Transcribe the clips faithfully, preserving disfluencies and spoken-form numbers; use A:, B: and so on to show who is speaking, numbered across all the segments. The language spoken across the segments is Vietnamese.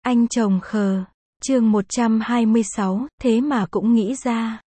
A: Anh chồng khờ. Chương một trăm hai mươi sáu, thế mà cũng nghĩ ra.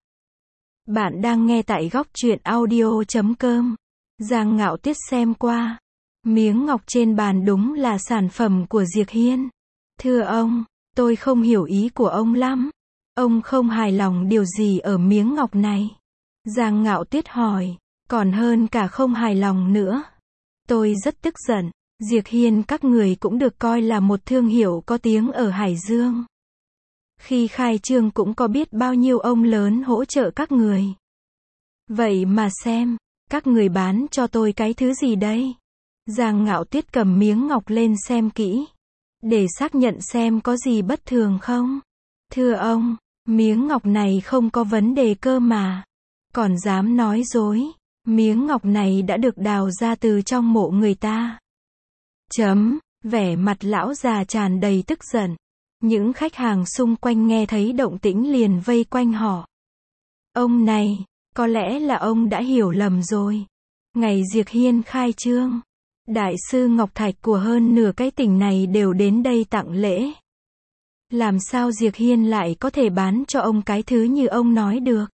A: Bạn đang nghe tại góc truyện audio chấm com. Giang Ngạo Tuyết xem qua. Miếng ngọc trên bàn đúng là sản phẩm của Diệc Hiên. Thưa ông, tôi không hiểu ý của ông lắm. Ông không hài lòng điều gì ở miếng ngọc này? Giang Ngạo Tuyết hỏi. Còn hơn cả không hài lòng nữa. Tôi rất tức giận. Diệc Hiên các người cũng được coi là một thương hiệu có tiếng ở Hải Dương. Khi khai trương cũng có biết bao nhiêu ông lớn hỗ trợ các người. Vậy mà xem, các người bán cho tôi cái thứ gì đây? Giang Ngạo Tuyết cầm miếng ngọc lên xem kỹ. Để xác nhận xem có gì bất thường không? Thưa ông, miếng ngọc này không có vấn đề cơ mà. Còn dám nói dối. Miếng ngọc này đã được đào ra từ trong mộ người ta. Chấm, vẻ mặt lão già tràn đầy tức giận. Những khách hàng xung quanh nghe thấy động tĩnh liền vây quanh họ. Ông này, có lẽ là ông đã hiểu lầm rồi. Ngày Diệc Hiên khai trương, đại sư Ngọc Thạch của hơn nửa cái tỉnh này đều đến đây tặng lễ. Làm sao Diệc Hiên lại có thể bán cho ông cái thứ như ông nói được?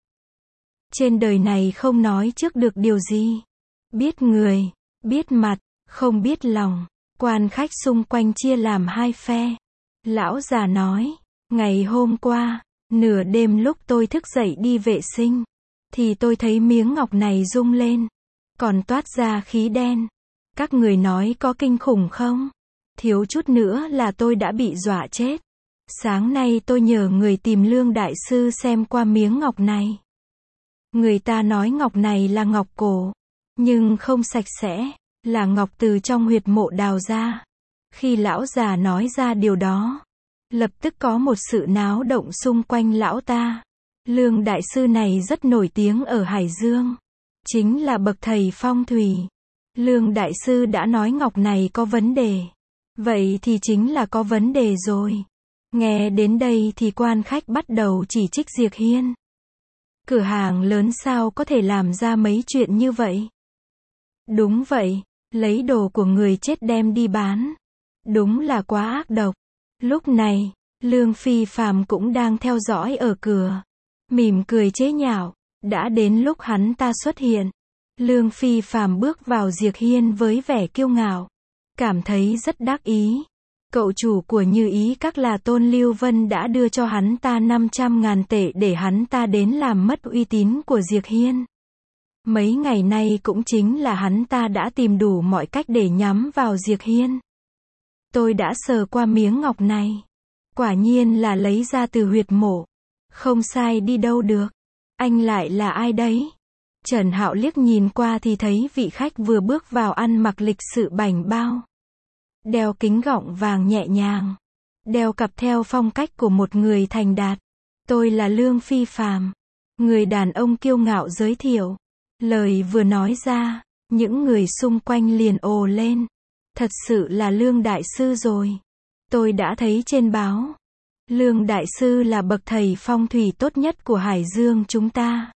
A: Trên đời này không nói trước được điều gì. Biết người, biết mặt, không biết lòng. Quan khách xung quanh chia làm hai phe. Lão già nói, ngày hôm qua, nửa đêm lúc tôi thức dậy đi vệ sinh, thì tôi thấy miếng ngọc này rung lên, còn toát ra khí đen. Các người nói có kinh khủng không? Thiếu chút nữa là tôi đã bị dọa chết. Sáng nay tôi nhờ người tìm Lương Đại Sư xem qua miếng ngọc này. Người ta nói ngọc này là ngọc cổ, nhưng không sạch sẽ, là ngọc từ trong huyệt mộ đào ra. Khi lão già nói ra điều đó, lập tức có một sự náo động xung quanh lão ta. Lương Đại Sư này rất nổi tiếng ở Hải Dương, chính là bậc thầy phong thủy. Lương Đại Sư đã nói ngọc này có vấn đề. Vậy thì chính là có vấn đề rồi. Nghe đến đây thì quan khách bắt đầu chỉ trích Diệc Hiên. Cửa hàng lớn sao có thể làm ra mấy chuyện như vậy? Đúng vậy, lấy đồ của người chết đem đi bán. Đúng là quá ác độc. Lúc này, Lương Phi Phàm cũng đang theo dõi ở cửa. Mỉm cười chế nhạo, đã đến lúc hắn ta xuất hiện. Lương Phi Phàm bước vào Diệc Hiên với vẻ kiêu ngạo. Cảm thấy rất đắc ý. Cậu chủ của Như Ý Các là Tôn Lưu Vân đã đưa cho hắn ta năm trăm ngàn tệ để hắn ta đến làm mất uy tín của Diệc Hiên. Mấy ngày nay cũng chính là hắn ta đã tìm đủ mọi cách để nhắm vào Diệc Hiên. Tôi đã sờ qua miếng ngọc này. Quả nhiên là lấy ra từ huyệt mộ. Không sai đi đâu được. Anh lại là ai đấy? Trần Hạo liếc nhìn qua thì thấy vị khách vừa bước vào ăn mặc lịch sự bảnh bao. Đeo kính gọng vàng nhẹ nhàng. Đeo cặp theo phong cách của một người thành đạt. Tôi là Lương Phi Phàm. Người đàn ông kiêu ngạo giới thiệu. Lời vừa nói ra, những người xung quanh liền ồ lên. Thật sự là Lương Đại Sư rồi. Tôi đã thấy trên báo. Lương Đại Sư là bậc thầy phong thủy tốt nhất của Hải Dương chúng ta.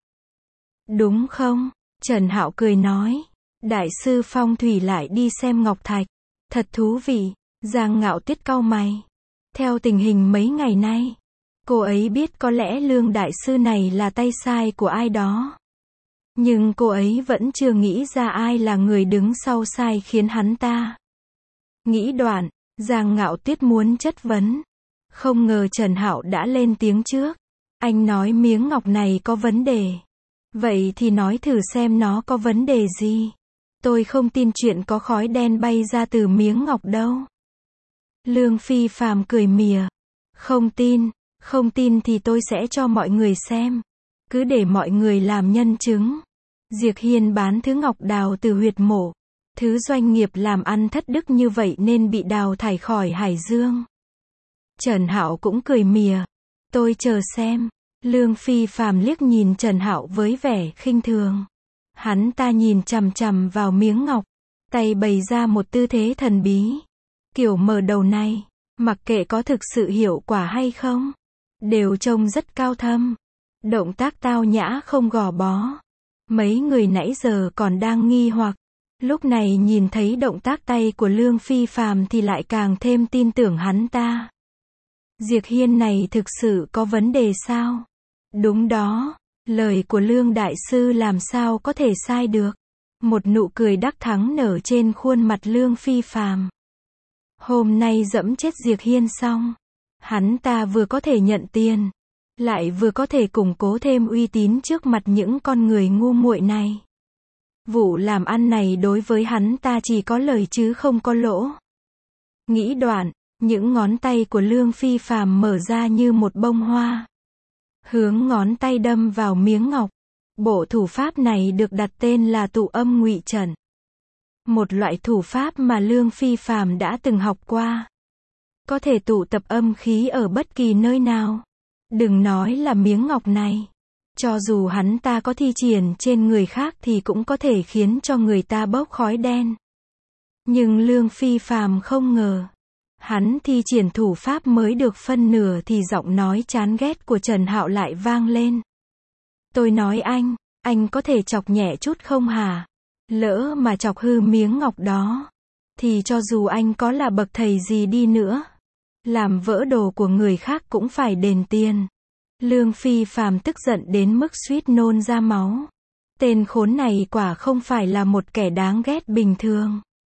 A: Đúng không? Trần Hạo cười nói. Đại sư phong thủy lại đi xem ngọc thạch. Thật thú vị. Giang Ngạo Tuyết cau mày. Theo tình hình mấy ngày nay, cô ấy biết có lẽ Lương Đại Sư này là tay sai của ai đó. Nhưng cô ấy vẫn chưa nghĩ ra ai là người đứng sau sai khiến hắn ta. Nghĩ đoạn, Giang Ngạo Tuyết muốn chất vấn. Không ngờ Trần Hạo đã lên tiếng trước. Anh nói miếng ngọc này có vấn đề. Vậy thì nói thử xem nó có vấn đề gì. Tôi không tin chuyện có khói đen bay ra từ miếng ngọc đâu. Lương Phi Phàm cười mỉa. Không tin, không tin thì tôi sẽ cho mọi người xem. Cứ để mọi người làm nhân chứng. Diệc Hiên bán thứ ngọc đào từ huyệt mộ. Thứ doanh nghiệp làm ăn thất đức như vậy nên bị đào thải khỏi Hải Dương. Trần Hạo cũng cười mỉa. Tôi chờ xem. Lương Phi Phàm liếc nhìn Trần Hạo với vẻ khinh thường. Hắn ta nhìn chằm chằm vào miếng ngọc. Tay bày ra một tư thế thần bí. Kiểu mở đầu này, mặc kệ có thực sự hiệu quả hay không, đều trông rất cao thâm. Động tác tao nhã không gò bó. Mấy người nãy giờ còn đang nghi hoặc. Lúc này nhìn thấy động tác tay của Lương Phi Phàm thì lại càng thêm tin tưởng hắn ta. Diệp Hiên này thực sự có vấn đề sao? Đúng đó, lời của Lương Đại Sư làm sao có thể sai được. Một nụ cười đắc thắng nở trên khuôn mặt Lương Phi Phàm. Hôm nay dẫm chết Diệp Hiên xong, hắn ta vừa có thể nhận tiền, lại vừa có thể củng cố thêm uy tín trước mặt những con người ngu muội này. Vụ làm ăn này đối với hắn ta chỉ có lời chứ không có lỗ. Nghĩ đoạn, những ngón tay của Lương Phi Phàm mở ra như một bông hoa, hướng ngón tay đâm vào miếng ngọc. Bộ thủ pháp này được đặt tên là tụ âm ngụy trận. Một loại thủ pháp mà Lương Phi Phàm đã từng học qua. Có thể tụ tập âm khí ở bất kỳ nơi nào. Đừng nói là miếng ngọc này. Cho dù hắn ta có thi triển trên người khác thì cũng có thể khiến cho người ta bốc khói đen. Nhưng Lương Phi Phàm không ngờ. Hắn thi triển thủ pháp mới được phân nửa thì giọng nói chán ghét của Trần Hạo lại vang lên. Tôi nói anh, anh có thể chọc nhẹ chút không hả? Lỡ mà chọc hư miếng ngọc đó, thì cho dù anh có là bậc thầy gì đi nữa, làm vỡ đồ của người khác cũng phải đền tiền. Lương Phi Phàm tức giận đến mức suýt nôn ra máu. Tên khốn này quả không phải là một kẻ đáng ghét bình thường.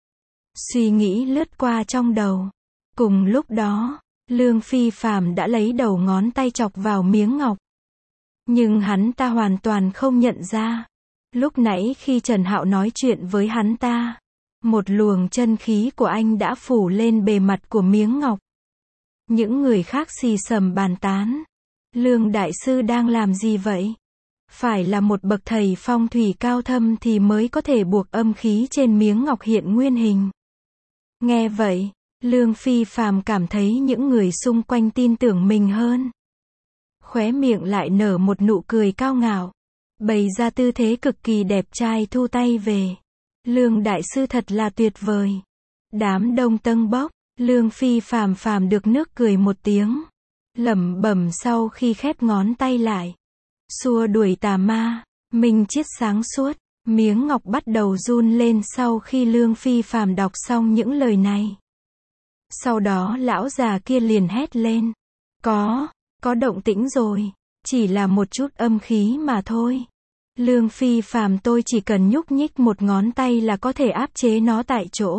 A: Suy nghĩ lướt qua trong đầu. Cùng lúc đó, Lương Phi Phàm đã lấy đầu ngón tay chọc vào miếng ngọc. Nhưng hắn ta hoàn toàn không nhận ra. Lúc nãy khi Trần Hạo nói chuyện với hắn ta, một luồng chân khí của anh đã phủ lên bề mặt của miếng ngọc. Những người khác xì xầm bàn tán. Lương Đại Sư đang làm gì vậy? Phải là một bậc thầy phong thủy cao thâm thì mới có thể buộc âm khí trên miếng ngọc hiện nguyên hình. Nghe vậy, Lương Phi Phàm cảm thấy những người xung quanh tin tưởng mình hơn. Khóe miệng lại nở một nụ cười cao ngạo, bày ra tư thế cực kỳ đẹp trai thu tay về. Lương Đại Sư thật là tuyệt vời. Đám đông tâng bốc, Lương Phi Phàm phàm được nước cười một tiếng, lẩm bẩm sau khi khép ngón tay lại. Xua đuổi tà ma, minh triết sáng suốt. Miếng ngọc bắt đầu run lên sau khi Lương Phi Phàm đọc xong những lời này. Sau đó lão già kia liền hét lên. Có, có động tĩnh rồi. Chỉ là một chút âm khí mà thôi. Lương Phi Phàm tôi chỉ cần nhúc nhích một ngón tay là có thể áp chế nó tại chỗ.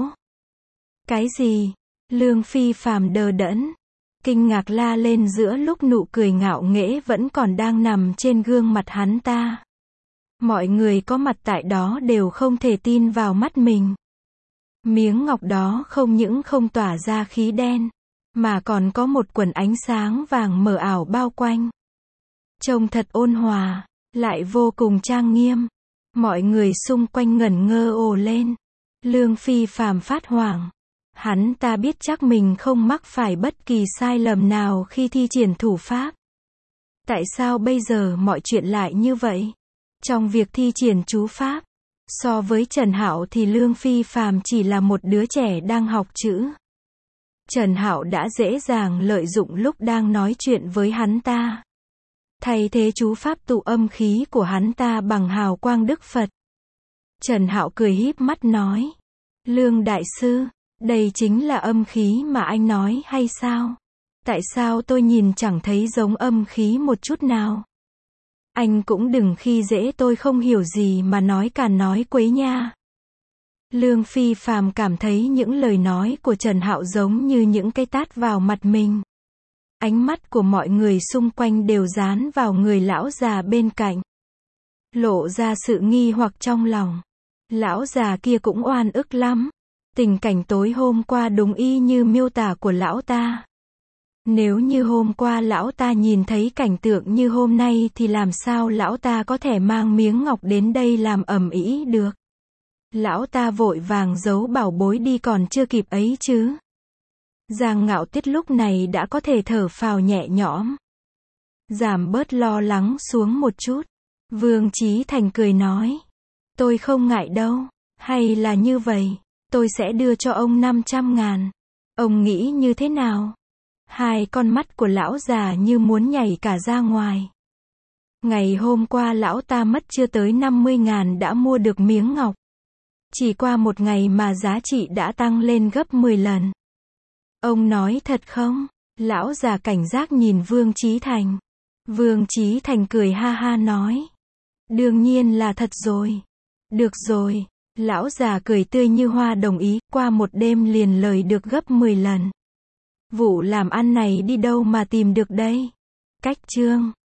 A: Cái gì? Lương Phi Phàm đờ đẫn, kinh ngạc la lên giữa lúc nụ cười ngạo nghễ vẫn còn đang nằm trên gương mặt hắn ta. Mọi người có mặt tại đó đều không thể tin vào mắt mình. Miếng ngọc đó không những không tỏa ra khí đen, mà còn có một quầng ánh sáng vàng mờ ảo bao quanh. Trông thật ôn hòa, lại vô cùng trang nghiêm. Mọi người xung quanh ngẩn ngơ ồ lên. Lương Phi Phàm phát hoảng. Hắn ta biết chắc mình không mắc phải bất kỳ sai lầm nào khi thi triển thủ pháp. Tại sao bây giờ mọi chuyện lại như vậy? Trong việc thi triển chú pháp, so với Trần Hạo thì Lương Phi Phàm chỉ là một đứa trẻ đang học chữ. Trần Hạo đã dễ dàng lợi dụng lúc đang nói chuyện với hắn ta, thay thế chú pháp tụ âm khí của hắn ta bằng hào quang Đức Phật. Trần Hạo cười híp mắt nói, Lương Đại Sư, đây chính là âm khí mà anh nói hay sao? Tại sao tôi nhìn chẳng thấy giống âm khí một chút nào? Anh cũng đừng khi dễ tôi không hiểu gì mà nói càn nói quấy nha. Lương Phi Phàm cảm thấy những lời nói của Trần Hạo giống như những cái tát vào mặt mình. Ánh mắt của mọi người xung quanh đều dán vào người lão già bên cạnh, lộ ra sự nghi hoặc trong lòng. Lão già kia cũng oan ức lắm. Tình cảnh tối hôm qua đúng y như miêu tả của lão ta. Nếu như hôm qua lão ta nhìn thấy cảnh tượng như hôm nay thì làm sao lão ta có thể mang miếng ngọc đến đây làm ầm ĩ được. Lão ta vội vàng giấu bảo bối đi còn chưa kịp ấy chứ. Giang Ngạo Tiết lúc này đã có thể thở phào nhẹ nhõm, giảm bớt lo lắng xuống một chút. Vương Chí Thành cười nói, tôi không ngại đâu, hay là như vậy, tôi sẽ đưa cho ông năm trăm ngàn. Ông nghĩ như thế nào? Hai con mắt của lão già như muốn nhảy cả ra ngoài. Ngày hôm qua lão ta mất chưa tới năm mươi ngàn đã mua được miếng ngọc. Chỉ qua một ngày mà giá trị đã tăng lên gấp mười lần. Ông nói thật không? Lão già cảnh giác nhìn Vương Chí Thành. Vương Chí Thành cười ha ha nói. Đương nhiên là thật rồi. Được rồi. Lão già cười tươi như hoa đồng ý, qua một đêm liền lời được gấp mười lần. Vụ làm ăn này đi đâu mà tìm được đây? Cách chương